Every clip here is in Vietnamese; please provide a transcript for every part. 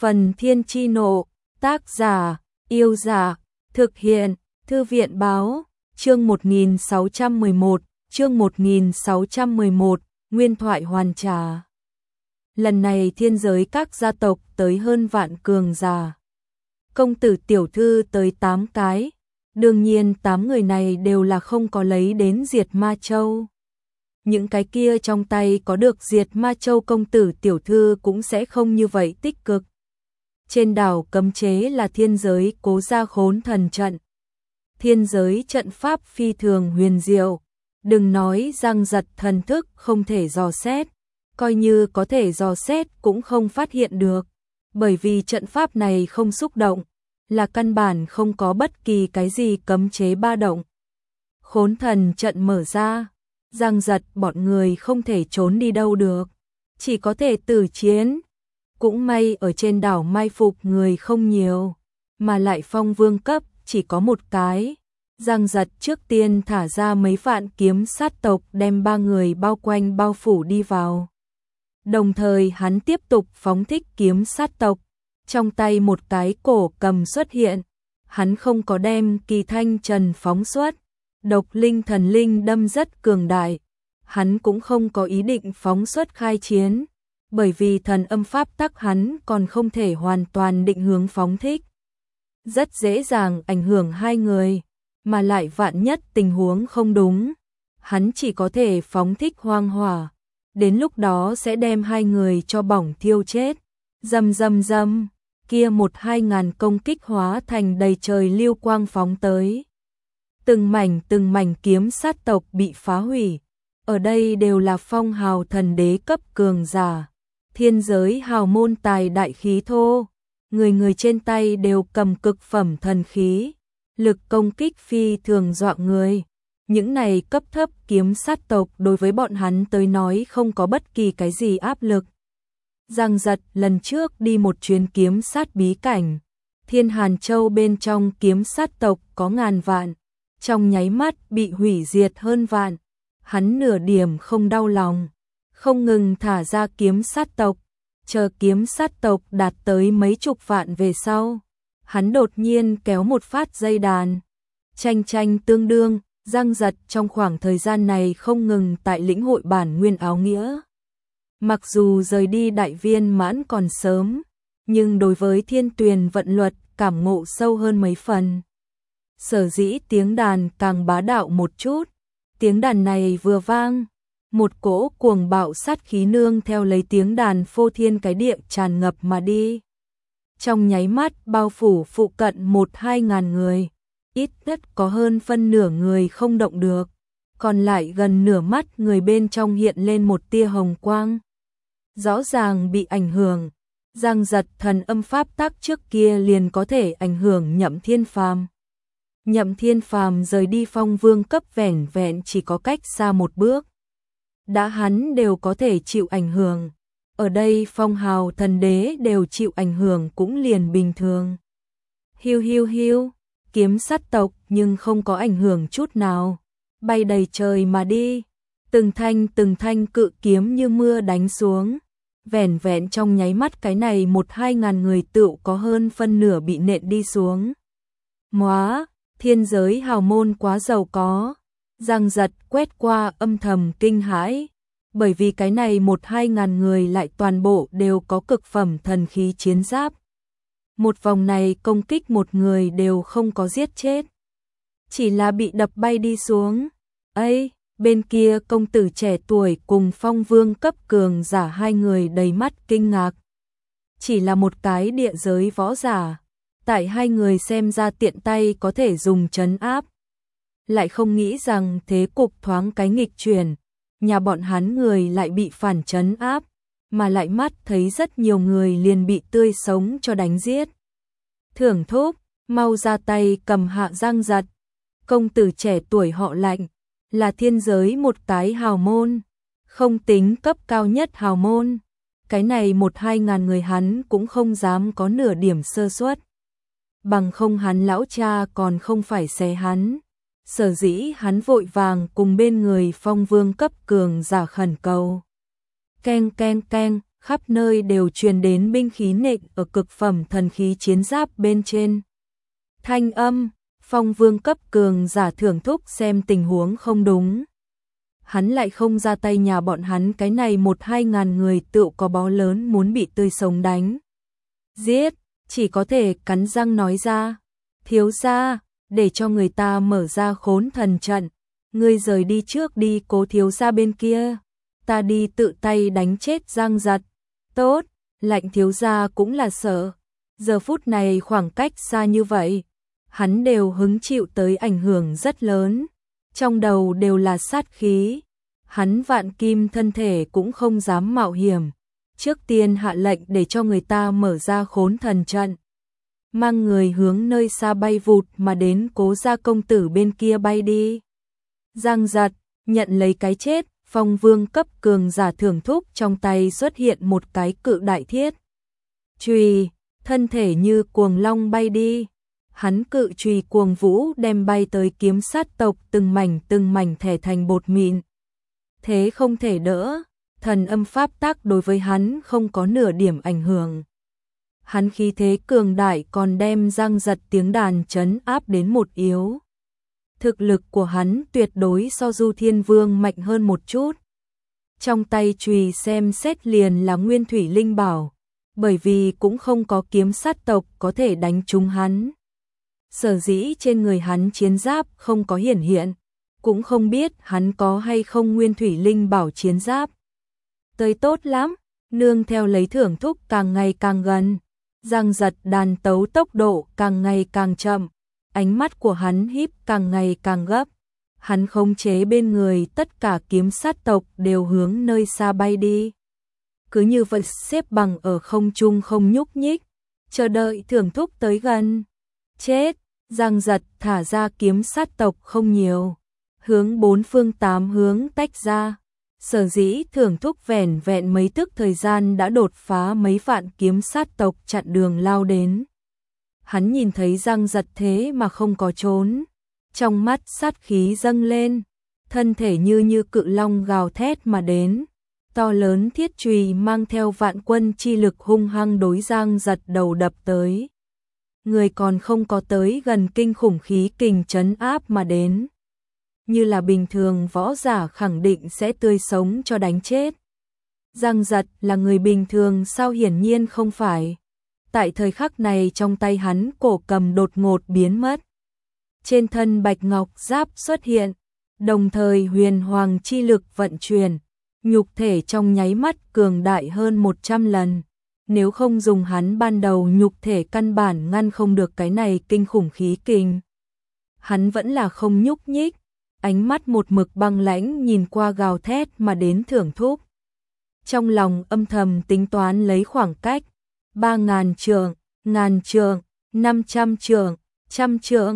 Phần Thiên Chi Nộ, tác giả, Yêu Giả, thực hiện, Thư viện Báo, chương 1611, chương 1611, Nguyên thoại hoàn trà. Lần này thiên giới các gia tộc tới hơn vạn cường giả. Công tử tiểu thư tới 8 cái, đương nhiên 8 người này đều là không có lấy đến Diệt Ma Châu. Những cái kia trong tay có được Diệt Ma Châu công tử tiểu thư cũng sẽ không như vậy tích cực. Trên đảo cấm chế là thiên giới Cố Gia Khốn Thần trận. Thiên giới trận pháp phi thường huyền diệu, đừng nói răng giật thần thức không thể dò xét, coi như có thể dò xét cũng không phát hiện được, bởi vì trận pháp này không xúc động, là căn bản không có bất kỳ cái gì cấm chế ba động. Khốn thần trận mở ra, răng giật bọn người không thể trốn đi đâu được, chỉ có thể tử chiến. Cũng may ở trên đảo mai phục người không nhiều, mà lại phong vương cấp chỉ có một cái. Giang giật trước tiên thả ra mấy vạn kiếm sát tộc đem 3 người bao quanh bao phủ đi vào. Đồng thời hắn tiếp tục phóng thích kiếm sát tộc, trong tay một cái cổ cầm xuất hiện. Hắn không có đem Kỳ Thanh Trần phóng xuất, độc linh thần linh đâm rất cường đại. Hắn cũng không có ý định phóng xuất khai chiến, bởi vì thần âm pháp tắc hắn còn không thể hoàn toàn định hướng phóng thích. Rất dễ dàng ảnh hưởng hai người, mà lại vạn nhất tình huống không đúng, hắn chỉ có thể phóng thích hoang hỏa, đến lúc đó sẽ đem hai người cho bỏng thiêu chết. Rầm rầm rầm, kia 1-2 ngàn công kích hóa thành đầy trời lưu quang phóng tới. Từng mảnh kiếm sát tộc bị phá hủy. Ở đây đều là phong hào thần đế cấp cường giả, thiên giới hào môn tài đại khí thô, người trên tay đều cầm cực phẩm thần khí, lực công kích phi thường dọa người. Những này cấp thấp kiếm sát tộc đối với bọn hắn tới nói không có bất kỳ cái gì áp lực. Giang giật lần trước đi một chuyến kiếm sát bí cảnh, Thiên Hàn Châu bên trong kiếm sát tộc có ngàn vạn, trong nháy mắt bị hủy diệt hơn vạn. Hắn nửa điểm không đau lòng, không ngừng thả ra kiếm sát tộc, chờ kiếm sát tộc đạt tới mấy chục vạn về sau. Hắn đột nhiên kéo một phát dây đàn, tranh tương đương. Giang giật trong khoảng thời gian này không ngừng tại lĩnh hội bản nguyên áo nghĩa. Mặc dù rời đi đại viên mãn còn sớm, nhưng đối với thiên tuyền vận luật cảm ngộ sâu hơn mấy phần. Sở dĩ tiếng đàn càng bá đạo một chút. Tiếng đàn này vừa vang, một cỗ cuồng bạo sát khí nương theo lấy tiếng đàn phô thiên cái địa tràn ngập mà đi. Trong nháy mắt bao phủ phụ cận 1-2 ngàn người, ít nhất có hơn phân nửa người không động được, còn lại gần nửa mắt người bên trong hiện lên một tia hồng quang. Rõ ràng bị ảnh hưởng, Giang giật thần âm pháp tắc trước kia liền có thể ảnh hưởng Nhậm Thiên Phàm. Nhậm Thiên Phàm rời đi phong vương cấp vẻn vẹn chỉ có cách xa một bước. Đã hắn đều có thể chịu ảnh hưởng, ở đây phong hào thần đế đều chịu ảnh hưởng cũng liền bình thường. Hiu, kiếm sát tộc nhưng không có ảnh hưởng chút nào, bay đầy trời mà đi. Từng thanh cự kiếm như mưa đánh xuống, vẻn vẹn trong nháy mắt cái này 1-2 ngàn người tựu có hơn phân nửa bị nện đi xuống. Móa! Thiên giới hào môn quá giàu có. Giang giật quét qua âm thầm kinh hãi, bởi vì cái này 1-2 ngàn người lại toàn bộ đều có cực phẩm thần khí chiến giáp. Một vòng này công kích một người đều không có giết chết, chỉ là bị đập bay đi xuống. Ấy, bên kia công tử trẻ tuổi cùng phong vương cấp cường giả hai người đầy mắt kinh ngạc. Chỉ là một cái địa giới võ giả, tại hai người xem ra tiện tay có thể dùng trấn áp. Lại không nghĩ rằng thế cục thoáng cái nghịch chuyển, nhà bọn hắn người lại bị phản trấn áp, mà lại mắt thấy rất nhiều người liền bị tươi sống cho đánh giết. Thưởng thúc, mau ra tay cầm hạ Giang giật. Công tử trẻ tuổi họ Lạnh, là thiên giới một cái hào môn, không tính cấp cao nhất hào môn. Cái này 1-2 ngàn người hắn cũng không dám có nửa điểm sơ suất. Bằng không hắn lão cha còn không phải xé hắn. Sở dĩ hắn vội vàng cùng bên người phong vương cấp cường giả khẩn cầu. Keng, khắp nơi đều truyền đến binh khí nện ở cực phẩm thần khí chiến giáp bên trên. Thanh âm, Phong Vương cấp cường giả thưởng thúc xem tình huống không đúng. Hắn lại không ra tay nhà bọn hắn, cái này 1-2 ngàn người tựu có bó lớn muốn bị tươi sống đánh. Giết, chỉ có thể cắn răng nói ra. Thiếu gia, để cho người ta mở ra khốn thần trận. Ngươi rời đi trước đi, Cố thiếu gia bên kia. Ta đi tự tay đánh chết Giang Giật. Tốt, Lạnh thiếu gia cũng là sợ. Giờ phút này khoảng cách xa như vậy, hắn đều hứng chịu tới ảnh hưởng rất lớn. Trong đầu đều là sát khí. Hắn vạn kim thân thể cũng không dám mạo hiểm. Trước tiên hạ lệnh để cho người ta mở ra khốn thần trận. Mang người hướng nơi xa bay vụt mà đến Cố gia công tử bên kia bay đi. Giang Giật, nhận lấy cái chết, Phong Vương cấp cường giả thưởng thúc trong tay xuất hiện một cái cự đại thiết chùy, thân thể như cuồng long bay đi. Hắn cự chùy cuồng vũ đem bay tới kiếm sát tộc từng mảnh thẻ thành bột mịn. Thế không thể đỡ, thần âm pháp tắc đối với hắn không có nửa điểm ảnh hưởng. Hắn khí thế cường đại còn đem Giang Giật tiếng đàn trấn áp đến một yếu. Thực lực của hắn tuyệt đối so Du Thiên Vương mạnh hơn một chút. Trong tay chùy xem xét liền là nguyên thủy linh bảo, bởi vì cũng không có kiếm sát tộc có thể đánh trúng hắn. Sở dĩ trên người hắn chiến giáp không có hiển hiện, cũng không biết hắn có hay không nguyên thủy linh bảo chiến giáp. Tới tốt lắm, nương theo lấy thưởng thúc càng ngày càng gần. Giang Giật đàn tấu tốc độ càng ngày càng chậm, ánh mắt của hắn híp càng ngày càng gấp. Hắn khống chế bên người tất cả kiếm sát tộc đều hướng nơi xa bay đi. Cứ như vậy xếp bằng ở không trung không nhúc nhích, chờ đợi thưởng thúc tới gần. Chết, Giang Giật thả ra kiếm sát tộc không nhiều, hướng 4 phương 8 hướng tách ra. Sở dĩ thưởng thúc vẻn vẹn mấy tức thời gian đã đột phá mấy vạn kiếm sát tộc chặn đường lao đến. Hắn nhìn thấy Giang Giật thế mà không có trốn, trong mắt sát khí dâng lên, thân thể như cự long gào thét mà đến. To lớn thiết chùy mang theo vạn quân chi lực hung hăng đối Giang Giật đầu đập tới. Người còn không có tới gần, kinh khủng khí kình trấn áp mà đến. Như là bình thường võ giả khẳng định sẽ tươi sống cho đánh chết. Giang Giật là người bình thường sao? Hiển nhiên không phải. Tại thời khắc này trong tay hắn cổ cầm đột ngột biến mất. Trên thân bạch ngọc giáp xuất hiện, đồng thời huyền hoàng chi lực vận chuyển, nhục thể trong nháy mắt cường đại hơn 100 lần. Nếu không dùng hắn ban đầu nhục thể căn bản ngăn không được cái này kinh khủng khí kình. Hắn vẫn là không nhúc nhích, ánh mắt một mực băng lãnh nhìn qua gào thét mà đến thưởng thúc. Trong lòng âm thầm tính toán lấy khoảng cách, 3.000 trượng, 1.000 trượng, 500 trượng, 100 trượng.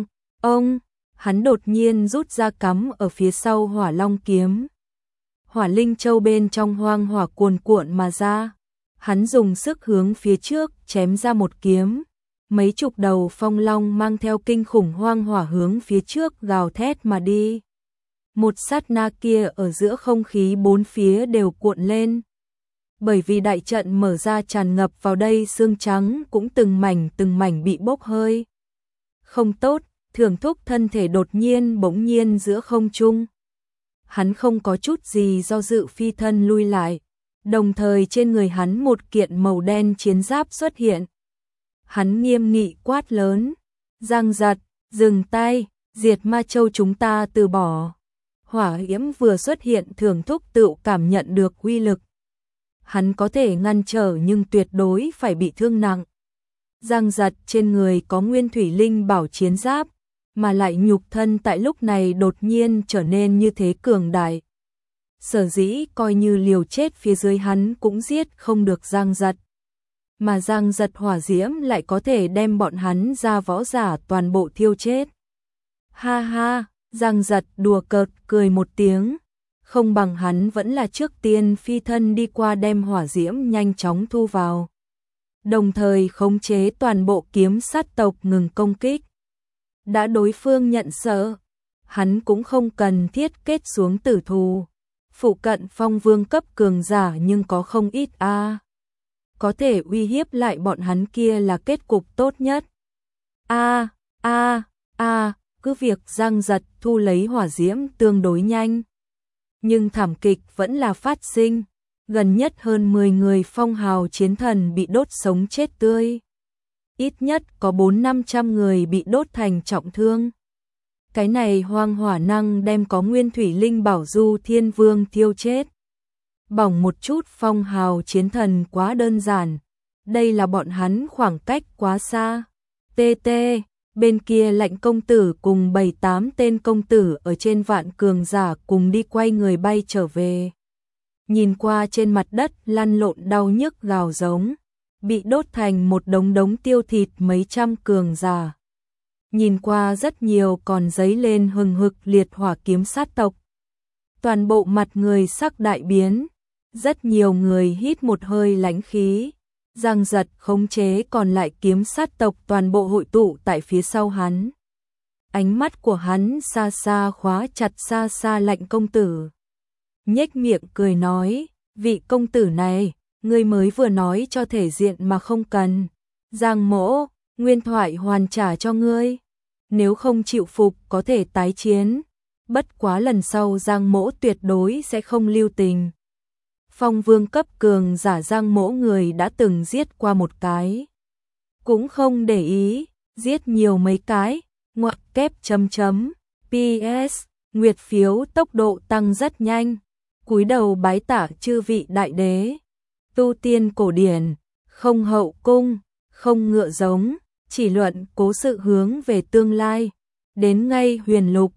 Hắn đột nhiên rút ra cắm ở phía sau Hỏa Long kiếm. Hỏa Linh Châu bên trong hoang hỏa cuồn cuộn mà ra. Hắn dùng sức hướng phía trước chém ra một kiếm. Mấy chục đầu phong long mang theo kinh khủng hoang hỏa hướng phía trước gào thét mà đi. Một sát na kia ở giữa không khí bốn phía đều cuộn lên. Bởi vì đại trận mở ra tràn ngập vào đây, xương trắng cũng từng mảnh bị bốc hơi. Không tốt, thưởng thúc thân thể đột nhiên bỗng nhiên giữa không trung. Hắn không có chút gì do dự phi thân lui lại. Đồng thời trên người hắn một kiện màu đen chiến giáp xuất hiện. Hắn nghiêm nghị quát lớn. Giang Giật, dừng tay, diệt ma châu chúng ta từ bỏ. Hỏa yếm vừa xuất hiện, thưởng thúc tự cảm nhận được uy lực. Hắn có thể ngăn trở nhưng tuyệt đối phải bị thương nặng. Giang Giật trên người có nguyên thủy linh bảo chiến giáp, mà lại nhục thân tại lúc này đột nhiên trở nên như thế cường đại. Sở dĩ coi như liều chết phía dưới hắn cũng giết không được Giang Giật. Mà Giang Giật hỏa diễm lại có thể đem bọn hắn ra võ giả toàn bộ thiêu chết. Ha ha, Giang Giật đùa cợt cười một tiếng. Không bằng hắn vẫn là trước tiên phi thân đi qua đem hỏa diễm nhanh chóng thu vào. Đồng thời khống chế toàn bộ kiếm sát tộc ngừng công kích. Đã đối phương nhận sợ, hắn cũng không cần thiết kết xuống tử thù. Phụ cận phong vương cấp cường giả nhưng có không ít a. có thể uy hiếp lại bọn hắn kia là kết cục tốt nhất. Cứ việc Giang Giật thu lấy hỏa diễm tương đối nhanh. Nhưng thảm kịch vẫn là phát sinh, gần nhất hơn 10 người phong hào chiến thần bị đốt sống chết tươi. Ít nhất có 400-500 người bị đốt thành trọng thương. Cái này hoang hỏa năng đem có nguyên thủy linh bảo Du Thiên Vương thiêu chết. Bỏng một chút phong hào chiến thần quá đơn giản, đây là bọn hắn khoảng cách quá xa. TT, bên kia Lạnh công tử cùng 7-8 tên công tử ở trên vạn cường giả cùng đi quay người bay trở về. Nhìn qua trên mặt đất lăn lộn đau nhức gào giống, bị đốt thành một đống tiêu thịt mấy trăm cường giả. Nhìn qua rất nhiều còn dấy lên hừng hực liệt hỏa kiếm sát tộc. Toàn bộ mặt người sắc đại biến, rất nhiều người hít một hơi lãnh khí. Giang Giật khống chế còn lại kiếm sát tộc toàn bộ hội tụ tại phía sau hắn. Ánh mắt của hắn xa xa khóa chặt xa xa Lạnh công tử. Nhếch miệng cười nói, vị công tử này, ngươi mới vừa nói cho thể diện mà không cần. Giang mỗ, nguyên thoại hoàn trả cho ngươi. Nếu không chịu phục có thể tái chiến. Bất quá lần sau Giang mỗ tuyệt đối sẽ không lưu tình. Phong vương cấp cường giả Giang mỗ người đã từng giết qua một cái. Cũng không để ý, giết nhiều mấy cái, ngoặc kép chấm chấm. PS, nguyệt phiếu tốc độ tăng rất nhanh. Cúi đầu bái tạ chư vị đại đế. Tu tiên cổ điển, không hậu cung, không ngựa giống, chỉ luận cố sự hướng về tương lai. Đến ngay huyền lục,